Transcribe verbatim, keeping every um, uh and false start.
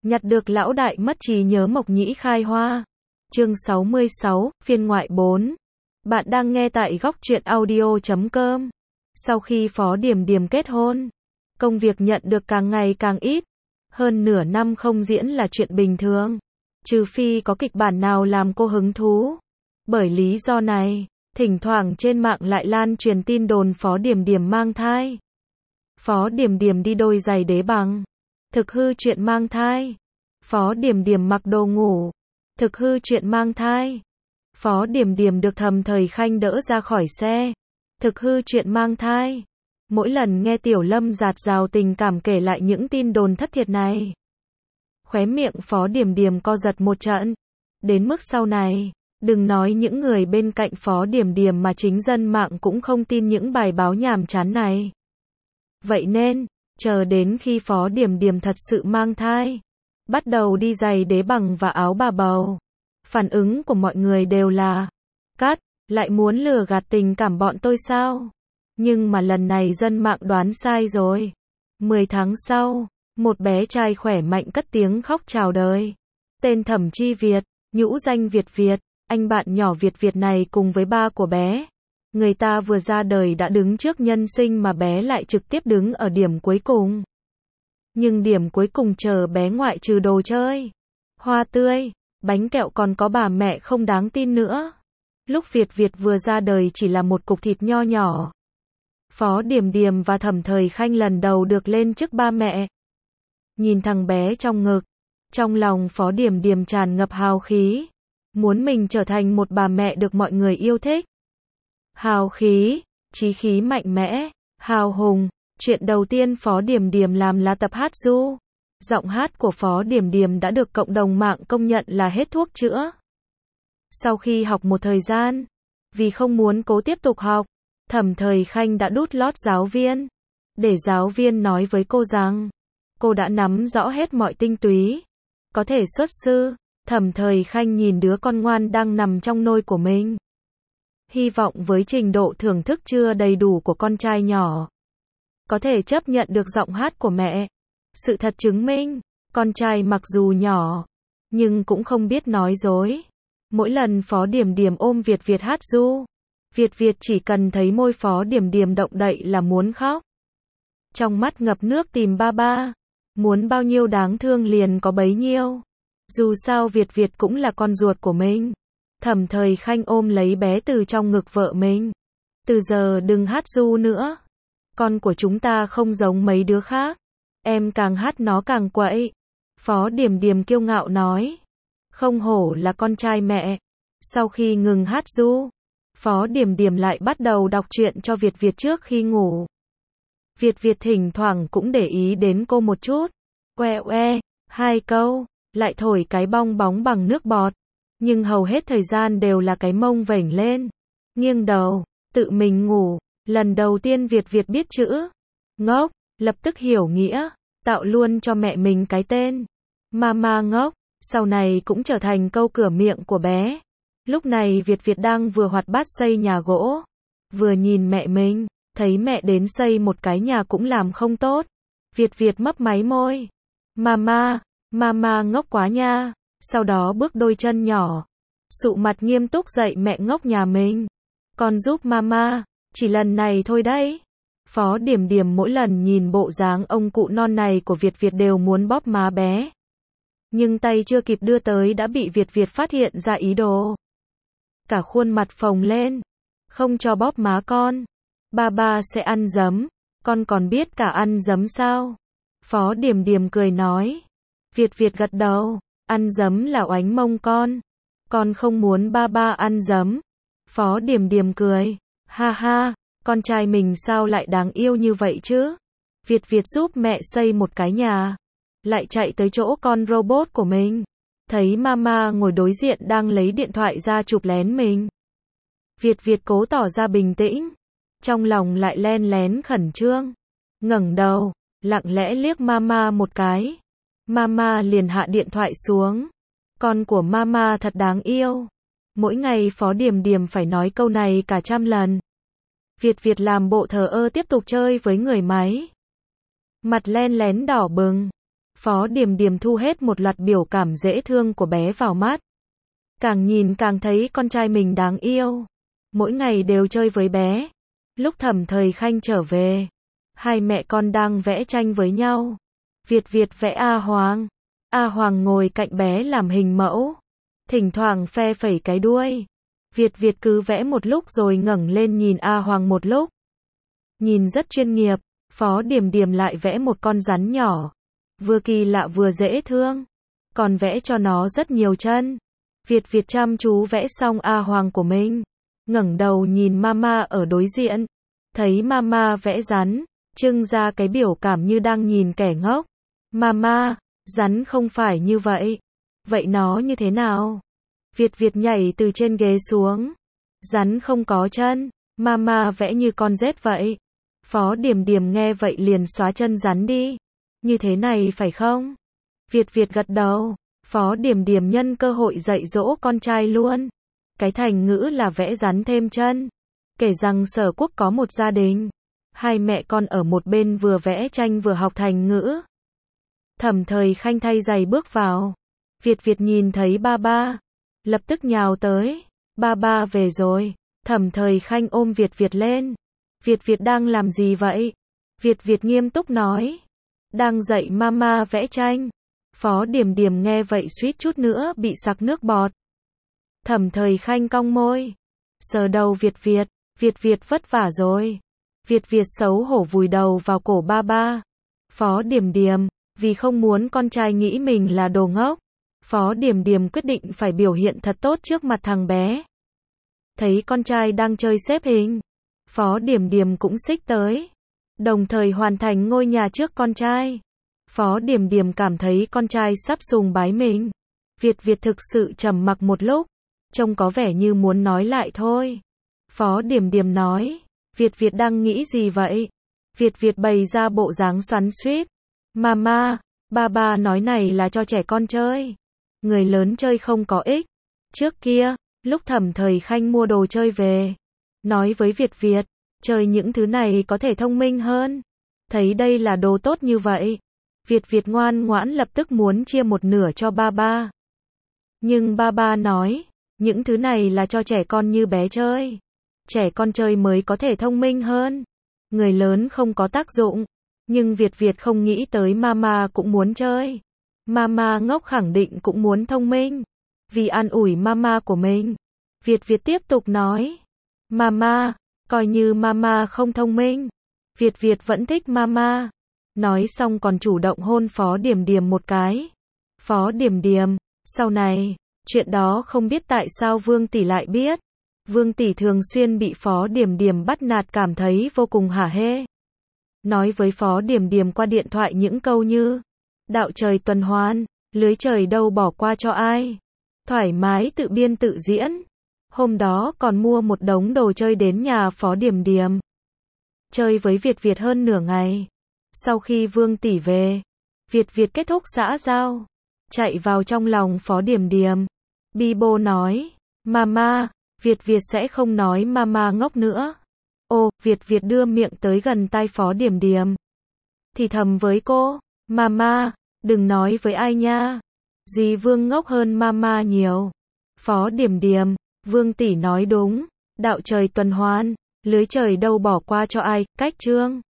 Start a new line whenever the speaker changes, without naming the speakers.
Nhặt được lão đại mất trí nhớ Mộc Nhĩ khai hoa. Chương sáu mươi sáu, phiên ngoại bốn. Bạn đang nghe tại góc truyện audio chấm com. Sau khi Phó Điềm Điềm kết hôn, công việc nhận được càng ngày càng ít. Hơn nửa năm không diễn là chuyện bình thường. Trừ phi có kịch bản nào làm cô hứng thú. Bởi lý do này, thỉnh thoảng trên mạng lại lan truyền tin đồn Phó Điềm Điềm mang thai. Phó Điềm Điềm đi đôi giày đế bằng. Thực hư chuyện mang thai. Phó Điềm Điềm mặc đồ ngủ. Thực hư chuyện mang thai. Phó Điềm Điềm được Thẩm Thời Khanh đỡ ra khỏi xe. Thực hư chuyện mang thai. Mỗi lần nghe Tiểu Lâm dạt dào tình cảm kể lại những tin đồn thất thiệt này, khóe miệng Phó Điềm Điềm co giật một trận. Đến mức sau này, đừng nói những người bên cạnh Phó Điềm Điềm mà chính dân mạng cũng không tin những bài báo nhàm chán này. Vậy nên, chờ đến khi Phó Điềm Điềm thật sự mang thai, bắt đầu đi giày đế bằng và áo bà bầu, phản ứng của mọi người đều là: cắt, lại muốn lừa gạt tình cảm bọn tôi sao? Nhưng mà lần này dân mạng đoán sai rồi. Mười tháng sau, một bé trai khỏe mạnh cất tiếng khóc chào đời. Tên Thẩm Chi Việt, nhũ danh Việt Việt, anh bạn nhỏ Việt Việt này cùng với ba của bé. Người ta vừa ra đời đã đứng trước nhân sinh mà bé lại trực tiếp đứng ở điểm cuối cùng. Nhưng điểm cuối cùng chờ bé ngoại trừ đồ chơi, hoa tươi, bánh kẹo còn có bà mẹ không đáng tin nữa. Lúc Việt Việt vừa ra đời chỉ là một cục thịt nho nhỏ. Phó Điềm Điềm và Thẩm Thời Khanh lần đầu được lên chức ba mẹ. Nhìn thằng bé trong ngực, trong lòng Phó Điềm Điềm tràn ngập hào khí, muốn mình trở thành một bà mẹ được mọi người yêu thích. Hào khí, chí khí mạnh mẽ, hào hùng. Chuyện đầu tiên Phó Điềm Điềm làm là tập hát ru. Giọng hát của Phó Điềm Điềm đã được cộng đồng mạng công nhận là hết thuốc chữa. Sau khi học một thời gian, vì không muốn cố tiếp tục học, Thẩm Thời Khanh đã đút lót giáo viên, để giáo viên nói với cô rằng cô đã nắm rõ hết mọi tinh túy, có thể xuất sư. Thẩm Thời Khanh nhìn đứa con ngoan đang nằm trong nôi của mình, hy vọng với trình độ thưởng thức chưa đầy đủ của con trai nhỏ, có thể chấp nhận được giọng hát của mẹ. Sự thật chứng minh, con trai mặc dù nhỏ, nhưng cũng không biết nói dối. Mỗi lần Phó Điềm Điềm ôm Việt Việt hát ru, Việt Việt chỉ cần thấy môi Phó Điềm Điềm động đậy là muốn khóc. Trong mắt ngập nước tìm ba ba, muốn bao nhiêu đáng thương liền có bấy nhiêu. Dù sao Việt Việt cũng là con ruột của mình. Thẩm Thời Khanh ôm lấy bé từ trong ngực vợ mình. Từ giờ đừng hát ru nữa. Con của chúng ta không giống mấy đứa khác. Em càng hát nó càng quậy. Phó Điềm Điềm kiêu ngạo nói. Không hổ là con trai mẹ. Sau khi ngừng hát ru, Phó Điềm Điềm lại bắt đầu đọc truyện cho Việt Việt trước khi ngủ. Việt Việt thỉnh thoảng cũng để ý đến cô một chút. Oe oe, hai câu, lại thổi cái bong bóng bằng nước bọt. Nhưng hầu hết thời gian đều là cái mông vểnh lên, nghiêng đầu, tự mình ngủ. Lần đầu tiên Việt Việt biết chữ ngốc, lập tức hiểu nghĩa, tạo luôn cho mẹ mình cái tên Mama ngốc. Sau này cũng trở thành câu cửa miệng của bé. Lúc này Việt Việt đang vừa hoạt bát xây nhà gỗ, vừa nhìn mẹ mình, thấy mẹ đến xây một cái nhà cũng làm không tốt. Việt Việt mấp máy môi. Mama, Mama ngốc quá nha. Sau đó bước đôi chân nhỏ, sụ mặt nghiêm túc dạy mẹ ngốc nhà mình. Con giúp Mama, chỉ lần này thôi đấy. Phó Điềm Điềm mỗi lần nhìn bộ dáng ông cụ non này của Việt Việt đều muốn bóp má bé. Nhưng tay chưa kịp đưa tới đã bị Việt Việt phát hiện ra ý đồ. Cả khuôn mặt phồng lên. Không cho bóp má con. Ba ba sẽ ăn giấm. Con còn biết cả ăn giấm sao? Phó Điềm Điềm cười nói. Việt Việt gật đầu. Ăn giấm là oánh mông con. Con không muốn ba ba ăn giấm. Phó Điềm Điềm cười. Ha ha, con trai mình sao lại đáng yêu như vậy chứ? Việt Việt giúp mẹ xây một cái nhà, lại chạy tới chỗ con robot của mình. Thấy Mama ngồi đối diện đang lấy điện thoại ra chụp lén mình. Việt Việt cố tỏ ra bình tĩnh, trong lòng lại len lén khẩn trương. Ngẩng đầu, lặng lẽ liếc Mama một cái. Mama liền hạ điện thoại xuống. Con của Mama thật đáng yêu. Mỗi ngày Phó Điềm Điềm phải nói câu này cả trăm lần. Việt Việt làm bộ thờ ơ tiếp tục chơi với người máy. Mặt len lén đỏ bừng. Phó Điềm Điềm thu hết một loạt biểu cảm dễ thương của bé vào mắt. Càng nhìn càng thấy con trai mình đáng yêu. Mỗi ngày đều chơi với bé. Lúc Thẩm Thời Khanh trở về, hai mẹ con đang vẽ tranh với nhau. Việt Việt vẽ A Hoàng. A Hoàng ngồi cạnh bé làm hình mẫu, thỉnh thoảng phe phẩy cái đuôi. Việt Việt cứ vẽ một lúc rồi ngẩng lên nhìn A Hoàng một lúc. Nhìn rất chuyên nghiệp. Phó Điềm Điềm lại vẽ một con rắn nhỏ, vừa kỳ lạ vừa dễ thương, còn vẽ cho nó rất nhiều chân. Việt Việt chăm chú vẽ xong A Hoàng của mình, ngẩng đầu nhìn mama ở đối diện, thấy mama vẽ rắn, trưng ra cái biểu cảm như đang nhìn kẻ ngốc. Mama, rắn không phải như vậy. Vậy nó như thế nào? Việt Việt nhảy từ trên ghế xuống. Rắn không có chân, mama vẽ như con rết vậy. Phó Điềm Điềm nghe vậy liền xóa chân rắn đi. Như thế này phải không? Việt Việt gật đầu. Phó Điềm Điềm nhân cơ hội dạy dỗ con trai luôn. Cái thành ngữ là vẽ rắn thêm chân. Kể rằng Sở Quốc có một gia đình, hai mẹ con ở một bên vừa vẽ tranh vừa học thành ngữ. Thẩm Thời Khanh thay giày bước vào. Việt Việt nhìn thấy ba ba, lập tức nhào tới. Ba ba về rồi. Thẩm Thời Khanh ôm Việt Việt lên. Việt Việt đang làm gì vậy? Việt Việt nghiêm túc nói. Đang dạy mama vẽ tranh. Phó Điềm Điềm nghe vậy suýt chút nữa bị sặc nước bọt. Thẩm Thời Khanh cong môi, sờ đầu Việt Việt. Việt Việt vất vả rồi. Việt Việt xấu hổ vùi đầu vào cổ ba ba. Phó Điềm Điềm, vì không muốn con trai nghĩ mình là đồ ngốc, Phó Điềm Điềm quyết định phải biểu hiện thật tốt trước mặt thằng bé. Thấy con trai đang chơi xếp hình, Phó Điềm Điềm cũng xích tới, đồng thời hoàn thành ngôi nhà trước con trai. Phó Điềm Điềm cảm thấy con trai sắp sùng bái mình. Việt Việt thực sự trầm mặc một lúc, trông có vẻ như muốn nói lại thôi. Phó Điềm Điềm nói, Việt Việt đang nghĩ gì vậy? Việt Việt bày ra bộ dáng xoắn xuýt. Mama, ba ba nói này là cho trẻ con chơi. Người lớn chơi không có ích. Trước kia, lúc Thẩm Thời Khanh mua đồ chơi về, nói với Việt Việt, chơi những thứ này có thể thông minh hơn. Thấy đây là đồ tốt như vậy, Việt Việt ngoan ngoãn lập tức muốn chia một nửa cho ba ba. Nhưng ba ba nói, những thứ này là cho trẻ con như bé chơi. Trẻ con chơi mới có thể thông minh hơn. Người lớn không có tác dụng. Nhưng Việt Việt không nghĩ tới mama cũng muốn chơi. Mama ngốc khẳng định cũng muốn thông minh. Vì an ủi mama của mình, Việt Việt tiếp tục nói, Mama, coi như mama không thông minh, Việt Việt vẫn thích mama. Nói xong còn chủ động hôn Phó Điềm Điềm một cái. Phó Điềm Điềm, sau này, chuyện đó không biết tại sao Vương tỷ lại biết. Vương tỷ thường xuyên bị Phó Điềm Điềm bắt nạt cảm thấy vô cùng hả hê. Nói với Phó Điềm Điềm qua điện thoại những câu như, đạo trời tuần hoàn, lưới trời đâu bỏ qua cho ai. Thoải mái tự biên tự diễn. Hôm đó còn mua một đống đồ chơi đến nhà Phó Điềm Điềm. Chơi với Việt Việt hơn nửa ngày. Sau khi Vương tỷ về, Việt Việt kết thúc xã giao, chạy vào trong lòng Phó Điềm Điềm. Bibo nói, Mama, Việt Việt sẽ không nói mama ngốc nữa. Ô, Việt Việt đưa miệng tới gần tai Phó Điềm Điềm, thì thầm với cô, Mama, đừng nói với ai nha. Dì Vương ngốc hơn mama nhiều. Phó Điềm Điềm, Vương tỷ nói đúng, đạo trời tuần hoàn, lưới trời đâu bỏ qua cho ai. Cách chương